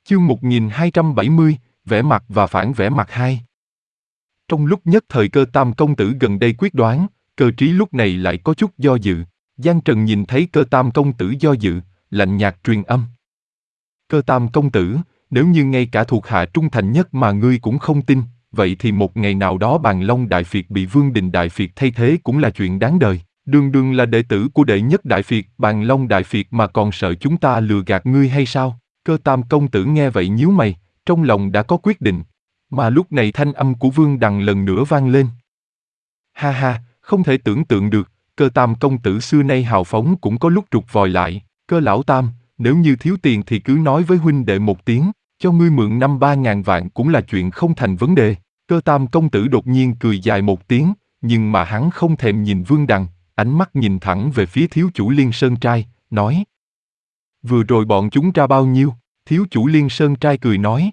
Chương 1270, vẽ mặt và phản vẽ mặt 2. Trong lúc nhất thời Cơ Tam công tử gần đây quyết đoán, Cơ Trí lúc này lại có chút do dự. Giang Trần nhìn thấy Cơ Tam công tử do dự, lạnh nhạt truyền âm. Cơ Tam công tử, nếu như ngay cả thuộc hạ trung thành nhất mà ngươi cũng không tin, vậy thì một ngày nào đó Bàn Long Đại Phiệt bị Vương Đình Đại Phiệt thay thế cũng là chuyện đáng đời. Đường Đường là đệ tử của đệ nhất Đại Phiệt, Bàn Long Đại Phiệt mà còn sợ chúng ta lừa gạt ngươi hay sao? Cơ Tam công tử nghe vậy nhíu mày, trong lòng đã có quyết định. Mà lúc này thanh âm của Vương Đằng lần nữa vang lên. Ha ha, không thể tưởng tượng được, Cơ Tam công tử xưa nay hào phóng cũng có lúc trục vòi lại. Cơ lão Tam, nếu như thiếu tiền thì cứ nói với huynh đệ một tiếng, cho ngươi mượn 5-3 ngàn vạn cũng là chuyện không thành vấn đề. Cơ Tam công tử đột nhiên cười dài một tiếng, nhưng mà hắn không thèm nhìn Vương Đằng, ánh mắt nhìn thẳng về phía thiếu chủ Liên Sơn Trai, nói. Vừa rồi bọn chúng ra bao nhiêu? Thiếu chủ Liên Sơn Trai cười nói.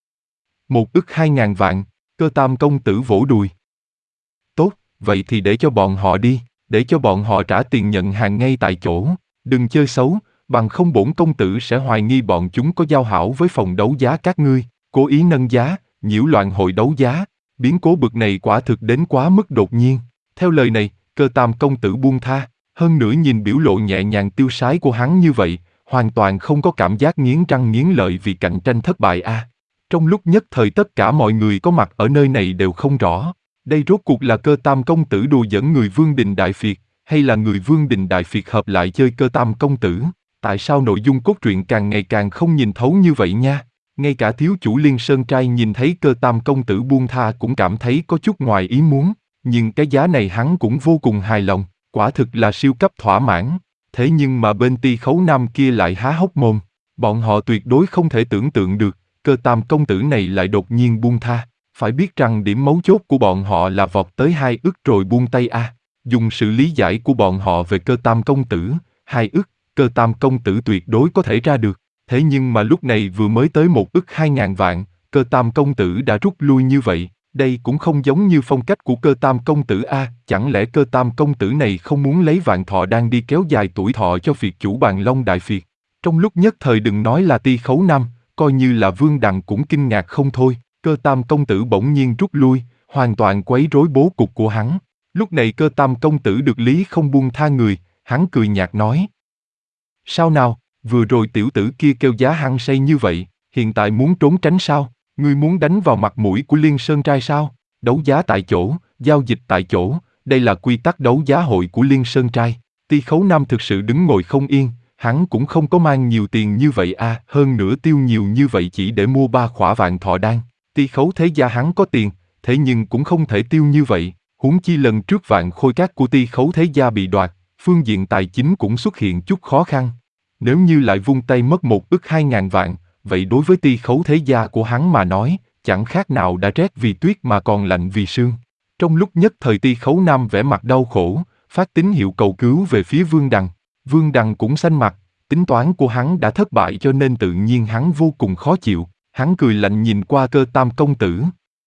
1,2 vạn, Cơ Tam công tử vỗ đùi. Tốt, vậy thì để cho bọn họ đi, để cho bọn họ trả tiền nhận hàng ngay tại chỗ, đừng chơi xấu, bằng không bổn công tử sẽ hoài nghi bọn chúng có giao hảo với phòng đấu giá các ngươi, cố ý nâng giá, nhiễu loạn hội đấu giá, biến cố bực này quả thực đến quá mức đột nhiên. Theo lời này, Cơ Tam công tử buông tha, hơn nữa nhìn biểu lộ nhẹ nhàng tiêu sái của hắn như vậy, hoàn toàn không có cảm giác nghiến răng nghiến lợi vì cạnh tranh thất bại a. Trong lúc nhất thời tất cả mọi người có mặt ở nơi này đều không rõ, đây rốt cuộc là Cơ Tam công tử đùa giỡn người Vương Đình Đại Phiệt, hay là người Vương Đình Đại Phiệt hợp lại chơi Cơ Tam công tử? Tại sao nội dung cốt truyện càng ngày càng không nhìn thấu như vậy nha? Ngay cả thiếu chủ Liên Sơn Trai nhìn thấy Cơ Tam công tử buông tha cũng cảm thấy có chút ngoài ý muốn, nhưng cái giá này hắn cũng vô cùng hài lòng, quả thực là siêu cấp thỏa mãn. Thế nhưng mà bên Ti Khấu Nam kia lại há hốc mồm, bọn họ tuyệt đối không thể tưởng tượng được, Cơ Tam công tử này lại đột nhiên buông tha. Phải biết rằng điểm mấu chốt của bọn họ là vọt tới 2 ức rồi buông tay a. Dùng sự lý giải của bọn họ về Cơ Tam công tử, 2 ức, Cơ Tam công tử tuyệt đối có thể ra được. Thế nhưng mà lúc này vừa mới tới 1,2 vạn, Cơ Tam công tử đã rút lui như vậy. Đây cũng không giống như phong cách của Cơ Tam công tử a. Chẳng lẽ Cơ Tam công tử này không muốn lấy Vạn Thọ Đan đi kéo dài tuổi thọ cho phiệt chủ Bàn Long Đại Phiệt? Trong lúc nhất thời đừng nói là Ti Khấu Nam, coi như là Vương Đằng cũng kinh ngạc không thôi. Cơ Tam công tử bỗng nhiên rút lui, hoàn toàn quấy rối bố cục của hắn. Lúc này Cơ Tam công tử được lý không buông tha người, hắn cười nhạt nói. Sao nào, vừa rồi tiểu tử kia kêu giá hăng say như vậy, hiện tại muốn trốn tránh sao? Ngươi muốn đánh vào mặt mũi của Liên Sơn Trai sao? Đấu giá tại chỗ, giao dịch tại chỗ, đây là quy tắc đấu giá hội của Liên Sơn Trai. Ti Khấu Nam thực sự đứng ngồi không yên, hắn cũng không có mang nhiều tiền như vậy a, hơn nữa tiêu nhiều như vậy chỉ để mua 3 khỏa Vạn Thọ Đan. Ti Khấu thế gia hắn có tiền, thế nhưng cũng không thể tiêu như vậy, huống chi lần trước Vạn Khôi Các của Ti Khấu thế gia bị đoạt, phương diện tài chính cũng xuất hiện chút khó khăn. Nếu như lại vung tay mất 1,2 vạn, vậy đối với Ti Khấu thế gia của hắn mà nói, chẳng khác nào đã rét vì tuyết mà còn lạnh vì sương. Trong lúc nhất thời Ti Khấu Nam vẻ mặt đau khổ, phát tín hiệu cầu cứu về phía Vương Đằng. Vương Đằng cũng xanh mặt, tính toán của hắn đã thất bại cho nên tự nhiên hắn vô cùng khó chịu. Hắn cười lạnh nhìn qua Cơ Tam công tử.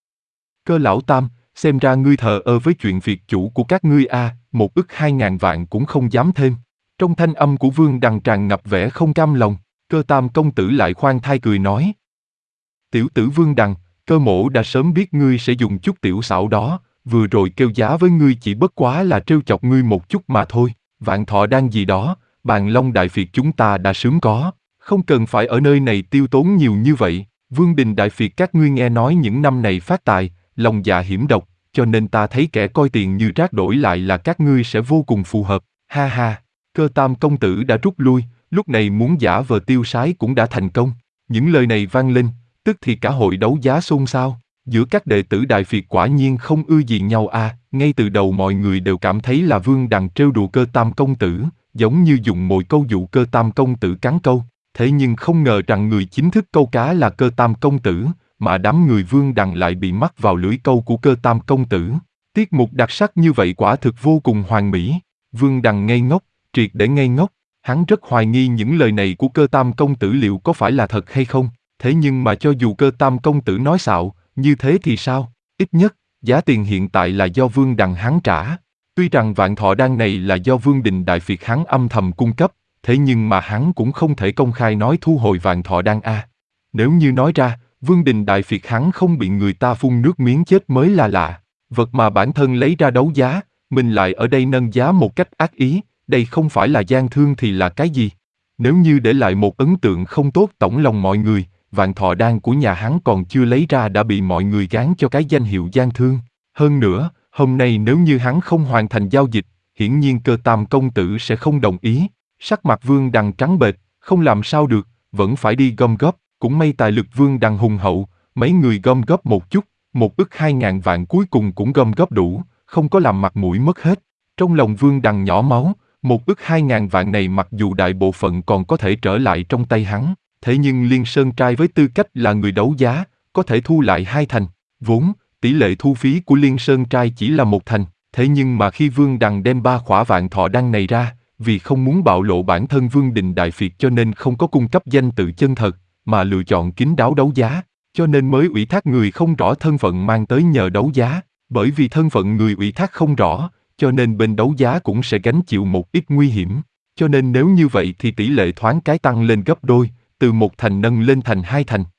Cơ lão Tam, xem ra ngươi thờ ơ với chuyện việc chủ của các ngươi a, 1,2 vạn cũng không dám thêm. Trong thanh âm của Vương Đằng tràn ngập vẻ không cam lòng, Cơ Tam công tử lại khoan thai cười nói. Tiểu tử Vương Đằng, Cơ mỗ đã sớm biết ngươi sẽ dùng chút tiểu xảo đó, vừa rồi kêu giá với ngươi chỉ bất quá là trêu chọc ngươi một chút mà thôi. Vạn Thọ Đan gì đó, Bàn Long Đại Phiệt chúng ta đã sớm có, không cần phải ở nơi này tiêu tốn nhiều như vậy. Vương Đình Đại Phiệt các ngươi nghe nói những năm này phát tài, lòng dạ hiểm độc, cho nên ta thấy kẻ coi tiền như rác đổi lại là các ngươi sẽ vô cùng phù hợp. Ha ha, Cơ Tam công tử đã rút lui, lúc này muốn giả vờ tiêu sái cũng đã thành công. Những lời này vang lên, tức thì cả hội đấu giá xôn xao. Giữa các đệ tử Đại Phiệt quả nhiên không ưa gì nhau a. Ngay từ đầu mọi người đều cảm thấy là Vương Đằng trêu đùa Cơ Tam công tử, giống như dùng mồi câu dụ Cơ Tam công tử cắn câu. Thế nhưng không ngờ rằng người chính thức câu cá là Cơ Tam công tử, mà đám người Vương Đằng lại bị mắc vào lưỡi câu của Cơ Tam công tử. Tiết mục đặc sắc như vậy quả thực vô cùng hoàn mỹ. Vương Đằng ngây ngốc, triệt để ngây ngốc. Hắn rất hoài nghi những lời này của Cơ Tam công tử liệu có phải là thật hay không. Thế nhưng mà cho dù Cơ Tam công tử nói xạo, như thế thì sao? Ít nhất, giá tiền hiện tại là do Vương Đằng hắn trả. Tuy rằng Vạn Thọ Đan này là do Vương Đình Đại Phiệt hắn âm thầm cung cấp, thế nhưng mà hắn cũng không thể công khai nói thu hồi Vạn Thọ Đan a. Nếu như nói ra, Vương Đình Đại Phiệt hắn không bị người ta phun nước miếng chết mới là lạ. Vật mà bản thân lấy ra đấu giá, mình lại ở đây nâng giá một cách ác ý, đây không phải là gian thương thì là cái gì? Nếu như để lại một ấn tượng không tốt tổng lòng mọi người, vạn thọ đan của nhà hắn còn chưa lấy ra đã bị mọi người gán cho cái danh hiệu gian thương. Hơn nữa, hôm nay nếu như hắn không hoàn thành giao dịch, hiển nhiên Cơ Tam công tử sẽ không đồng ý. Sắc mặt Vương Đằng trắng bệch, không làm sao được, vẫn phải đi gom góp, cũng may tài lực Vương Đằng hùng hậu, mấy người gom góp một chút, 1,2 ức vạn cuối cùng cũng gom góp đủ, không có làm mặt mũi mất hết. Trong lòng Vương Đằng nhỏ máu, 1,2 ức vạn này mặc dù đại bộ phận còn có thể trở lại trong tay hắn, thế nhưng Liên Sơn Trai với tư cách là người đấu giá, có thể thu lại 2 thành. Vốn, tỷ lệ thu phí của Liên Sơn Trai chỉ là 1 thành, thế nhưng mà khi Vương Đằng đem 3 khỏa vạn thọ đan này ra, vì không muốn bạo lộ bản thân Vương Đình Đại Phiệt cho nên không có cung cấp danh tự chân thật, mà lựa chọn kín đáo đấu giá, cho nên mới ủy thác người không rõ thân phận mang tới nhờ đấu giá. Bởi vì thân phận người ủy thác không rõ, cho nên bên đấu giá cũng sẽ gánh chịu một ít nguy hiểm. Cho nên nếu như vậy thì tỷ lệ thoáng cái tăng lên gấp đôi, từ 1 thành nâng lên thành 2 thành.